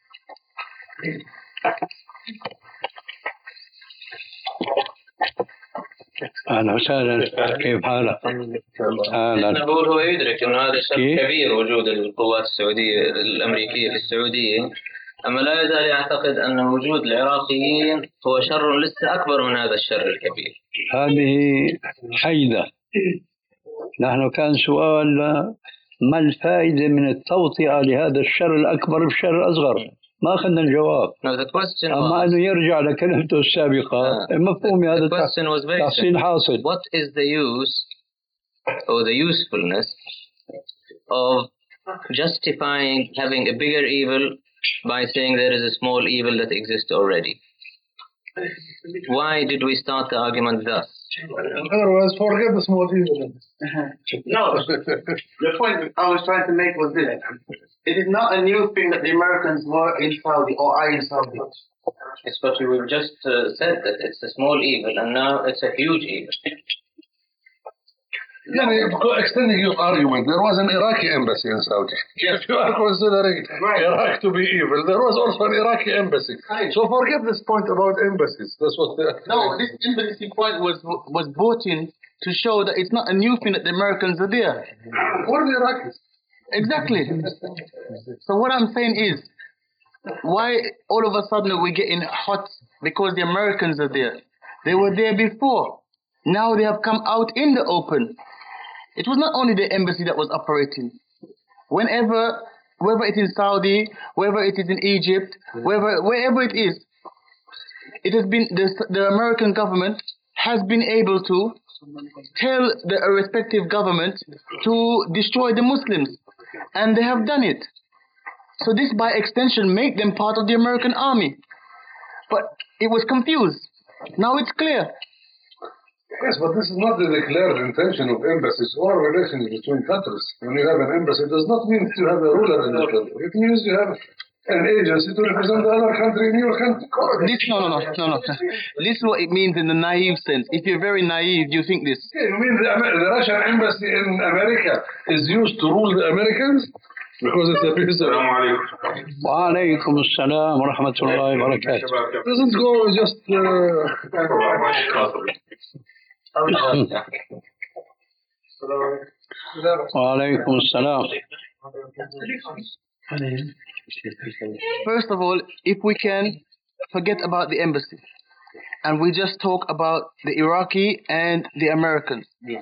أهلا وسهلا، كيف حالك؟ أهلا. أنا بقول هو يدرك إنه هذا شر كبير وجود القوات السعودية الأمريكية في السعودية، أما لا يزال يعتقد أن وجود العراقيين هو شر لسه أكبر من هذا الشر الكبير. هذه حيدة. نحن كان سؤال ما الفائدة من التوطئة لهذا الشر الأكبر بالشر الأصغر؟ ما أخذنا الجواب. No, أما أنه يرجع لكلمته السابقة مفهوم هذا تحصيل حاصل. What is the use or the usefulness of justifying having a bigger evil by saying there is a small evil that exists already? Why did we start the argument thus? Otherwise, forget the small evil. No, the point I was trying to make was this. It is not a new thing that the Americans were in Saudi or are in Saudi. Especially we've just uh, said that it's a small evil and now it's a huge evil. Yeah, extending your argument, there was an Iraqi embassy in Saudi. If you are considering right. Iraq to be evil, there was also an Iraqi embassy. Right. So forget this point about embassies. That's what. No, this embassy point was was brought in to show that it's not a new thing that the Americans are there. What are the Iraqis? Exactly. So what I'm saying is, why all of a sudden we're getting hot because the Americans are there? They were there before. Now they have come out in the open. It was not only the embassy that was operating. Whenever, whether it is Saudi, whether it is in Egypt, wherever, wherever it is, it has been the, the American government has been able to tell the respective government to destroy the Muslims, and they have done it. So this, by extension, make them part of the American army. But it was confused. Now it's clear. Yes, but this is not the declared intention of embassies or relations between countries. When you have an embassy, it does not mean that you have a ruler in the country. It means you have an agency to represent the other country in your country. This, no, no, no, no, no. This is what it means in the naive sense. If you're very naive, you think this. Okay, you mean the, the Russian embassy in America is used to rule the Americans? Because it's a piece of... Wa alaykum assalam wa rahmatullahi wa barakatuh. Doesn't go just... Uh... وعليكم السلام. First of all, if we can forget about the embassy and we just talk about the Iraqi and the Americans. Yeah.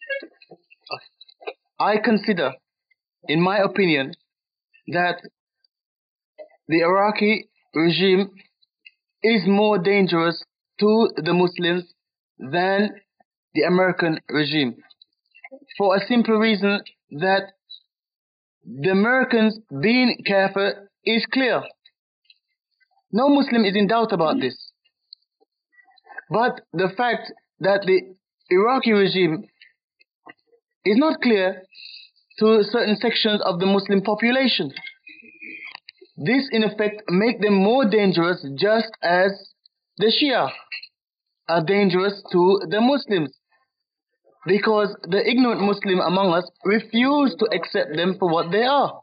I consider, in my opinion, that the Iraqi regime is more dangerous to the Muslims than the American regime, for a simple reason that the Americans being careful is clear. No Muslim is in doubt about this. But the fact that the Iraqi regime is not clear to certain sections of the Muslim population, this in effect make them more dangerous, just as the Shia are dangerous to the Muslims, because the ignorant Muslim among us refuse to accept them for what they are.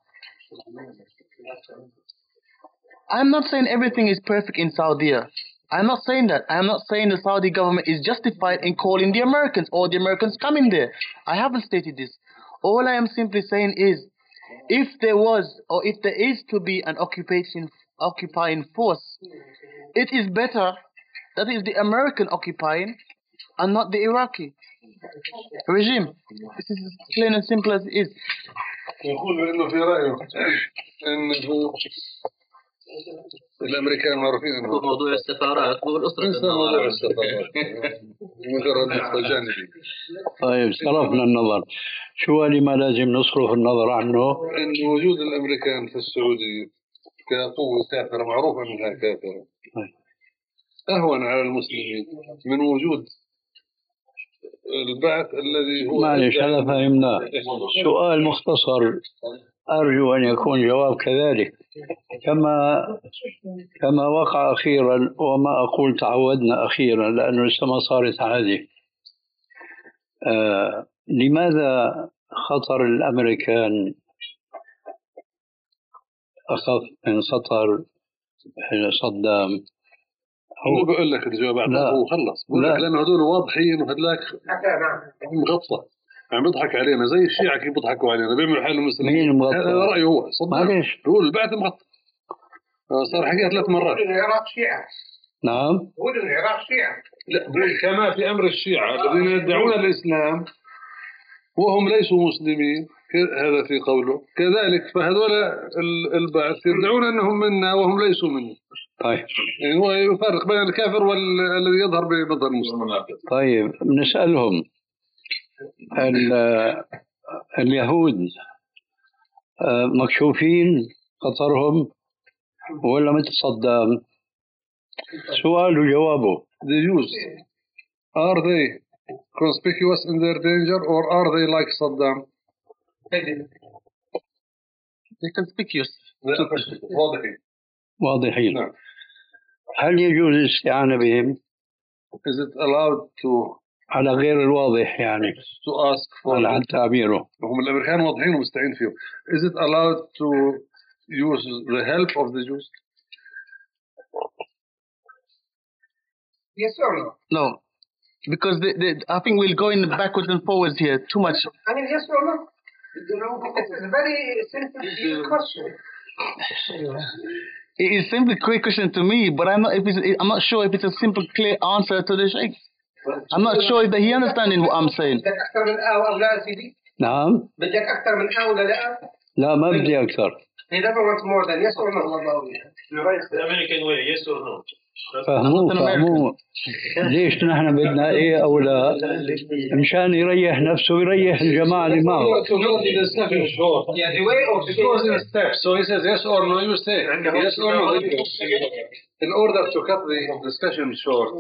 I'm not saying everything is perfect in Saudi. I'm not saying that. I'm not saying the Saudi government is justified in calling the Americans or the Americans coming there. I haven't stated this. All I am simply saying is, if there was or if there is to be an occupation, occupying force, it is better that is the American occupying and not the Iraqi regime. This is as plain and simple as it is. الأمريكان معروفين إنه موضوع السفارات هو الأسرة موضوع السفارات مجرد نقطة جانبية. طيب صرفنا النظر، شو لما لازم نصرف النظر عنه؟ إن وجود الأمريكان في السعودية كقوة كافرة معروفة أنها كافرة أهون على المسلمين من وجود البعث الذي هو معلش هذا فهمناه. سؤال مختصر أرجو أن يكون جواب كذلك، كما كما وقع أخيرا، وما أقول تعودنا أخيرا لأنه لسه ما صارت عادة. آه لماذا خطر الأمريكان أخف من خطر صدام؟ هو بقول لك الجواب هو خلص بقول لك لأنه هذول واضحين وهدلاك مغطى عم بيضحك علينا زي الشيعة كيف بيضحكوا علينا بيعملوا حالهم مسلمين. هذا رأيه هو صدام هو البعث مغطى صار حكيها ثلاث مرات. العراق شيعة. نعم. هو العراق شيعة. لا كما في أمر الشيعة الذين يدعون الإسلام وهم ليسوا مسلمين، هذا في قوله، كذلك فهذول البعث يدعون أنهم منا وهم ليسوا منا. طيب يعني هو يفرق بين الكافر والذي يظهر بمظهر المسلم. طيب نسألهم اليهود مكشوفين خطرهم ولا مثل صدام؟ سؤال وجوابه. The Jews, are they conspicuous in their danger or are they like Saddam? They're conspicuous. واضحين. واضحين. نعم. هل يجوز الاستعانة بهم؟ Is it allowed to على غير الواضح يعني to ask for على تعبيره. هم الأمريكان واضحين ومستعين فيهم. Is it allowed to use the help of the Jews? Yes or no? No, because they, they, I think we're going backwards and forwards here too much. I mean, yes or no? You know, it's a very simple question. It is simply a quick question to me, but I'm not. If it's, I'm not sure if it's a simple, clear answer to the Sheikh. I'm not sure if he understanding what I'm saying. بدك أكثر من آه أو لا سيدي؟ نعم. بدك أكثر من آه ولا لا؟ لا ما بدي أكثر. He never wants more than yes or no. The American way, yes or no? فهموه فهموه ليش نحن بدنا ايه او لا مشان يريح نفسه ويريح الجماعه اللي معه. Yeah, the way of the goes in steps. So he says yes or no. You say yes or no. In order to cut the discussion short.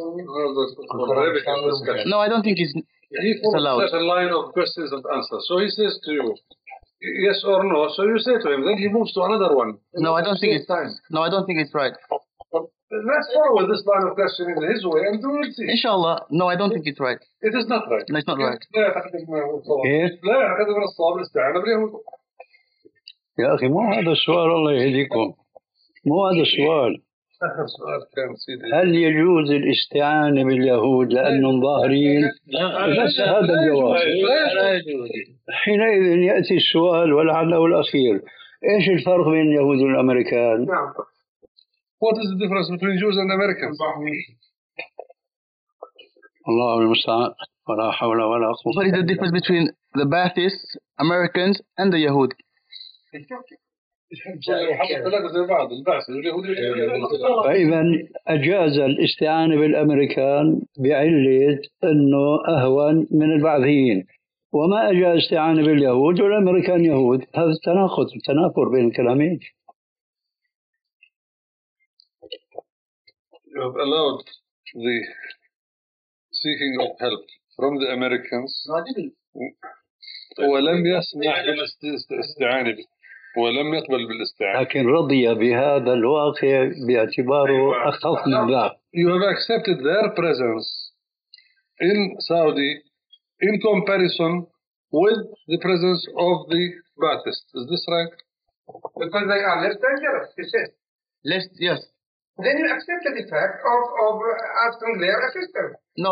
No, I don't think it's, it's allowed. There's a line of questions and answers. So he says to you yes or no. So you say to him. Then he moves to another one. No, I don't think it's time. No, I don't think it's right. Let's follow this line of questioning in his way and do it. Inshallah, no, I don't think it's right. It is not right. No, it's not right. لا يعتقد ما هو صواب. لا يعتقد من الصواب الاستعانة باليهود. يا أخي مو هذا السؤال الله يهديكم. مو هذا السؤال. آخر سؤال كان سيدي. هل يجوز الاستعانة باليهود لأنهم ظاهرين؟ بس هذا الجواب. لا يجوز. حينئذ يأتي السؤال ولعله الأخير. إيش الفرق بين اليهود والأمريكان؟ نعم. What is the difference between Jews and Americans? الله المستعان ولا حول ولا قوة. What is the difference between the Baptists, Americans, and the Yahud? فإذا أجاز الاستعانة بالأمريكان بعلة أنه أهون من البعثيين وما أجاز الاستعانة باليهود والأمريكان يهود. هذا التناقض التنافر بين الكلامين. You have allowed the seeking of help from the Americans ولم يسمح بالاستعانة به ولم يقبل بالاستعانة. لكن رضي بهذا الواقع باعتباره أخف من ذاك. You have accepted their presence in Saudi in comparison with the presence of the Baptists. Is this right? Because they are less dangerous, you said. Less, yes. Then you accepted the fact of, of asking their assistance. No.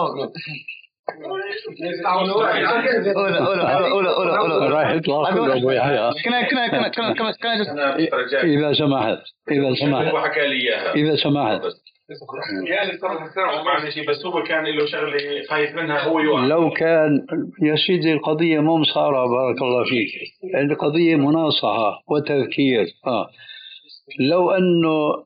راح يطلع ابو يحيى. Can I can I can I can I can I can I just إذا سمحت إذا سمحت هو حكى لي اياها إذا سمحت يعني صار معنا شيء بس هو كان له شغله خايف منها هو يوقع. لو كان يا سيدي القضية مو مصارعة بارك الله فيك القضية مناصحة وتذكير. آه لو أنه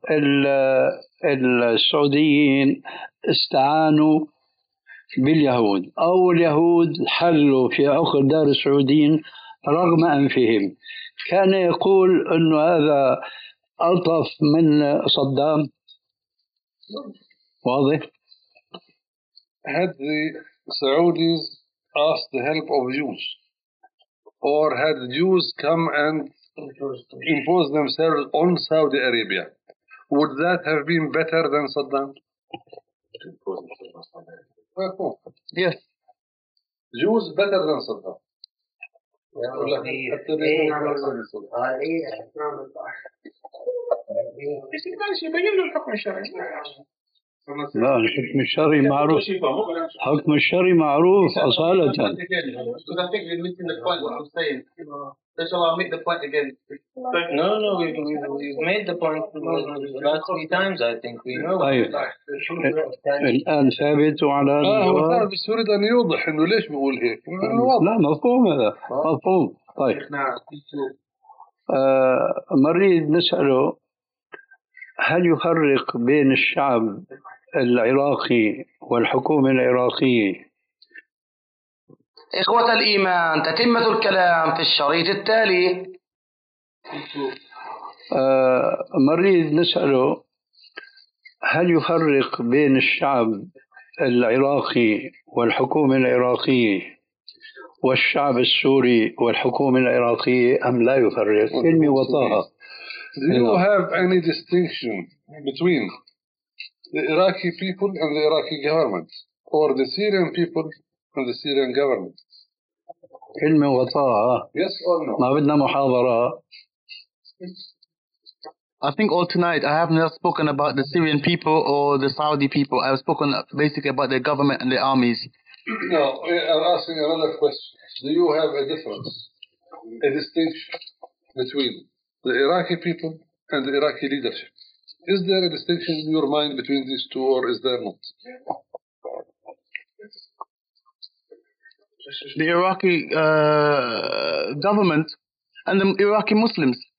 السعوديين استعانوا باليهود أو اليهود حلوا في عقر دار السعوديين رغم أنفهم كان يقول أنه هذا ألطف من صدام. واضح؟ Had the Saudis asked the help of Jews or had Jews come and impose themselves on Saudi Arabia, would that have been better than Saddam? Yes. Jews better than Saddam. لا الحكم الشرعي معروف حكم الشرعي معروف أصالة. Shall I make the point again? No, no, we, we, we've made the point about three times, I think. We know. طيب الآن ثابت على آه هو ثابت بس يريد أن يوضح إنه ليش بيقول هيك. لا مفهوم هذا مفهوم. طيب آه مريد نسأله هل يفرق بين الشعب العراقي والحكومة العراقية؟ إخوة الإيمان تتمة الكلام في الشريط التالي. آه مريد نسأله هل يفرق بين الشعب العراقي والحكومة العراقية والشعب السوري والحكومة العراقية أم لا يفرق؟ كلمة وطاها. Do you have any distinction between the Iraqi people and the Iraqi government, or the Syrian people and the Syrian government? كلمة وطاها. Yes or no? ما بدنا محاضرة. I think all tonight I have not spoken about the Syrian people or the Saudi people. I have spoken basically about the government and the armies. No, I'm asking another question. Do you have a difference, a distinction between the Iraqi people and the Iraqi leadership? Is there a distinction in your mind between these two, or is there not? The Iraqi uh, government and the Iraqi Muslims.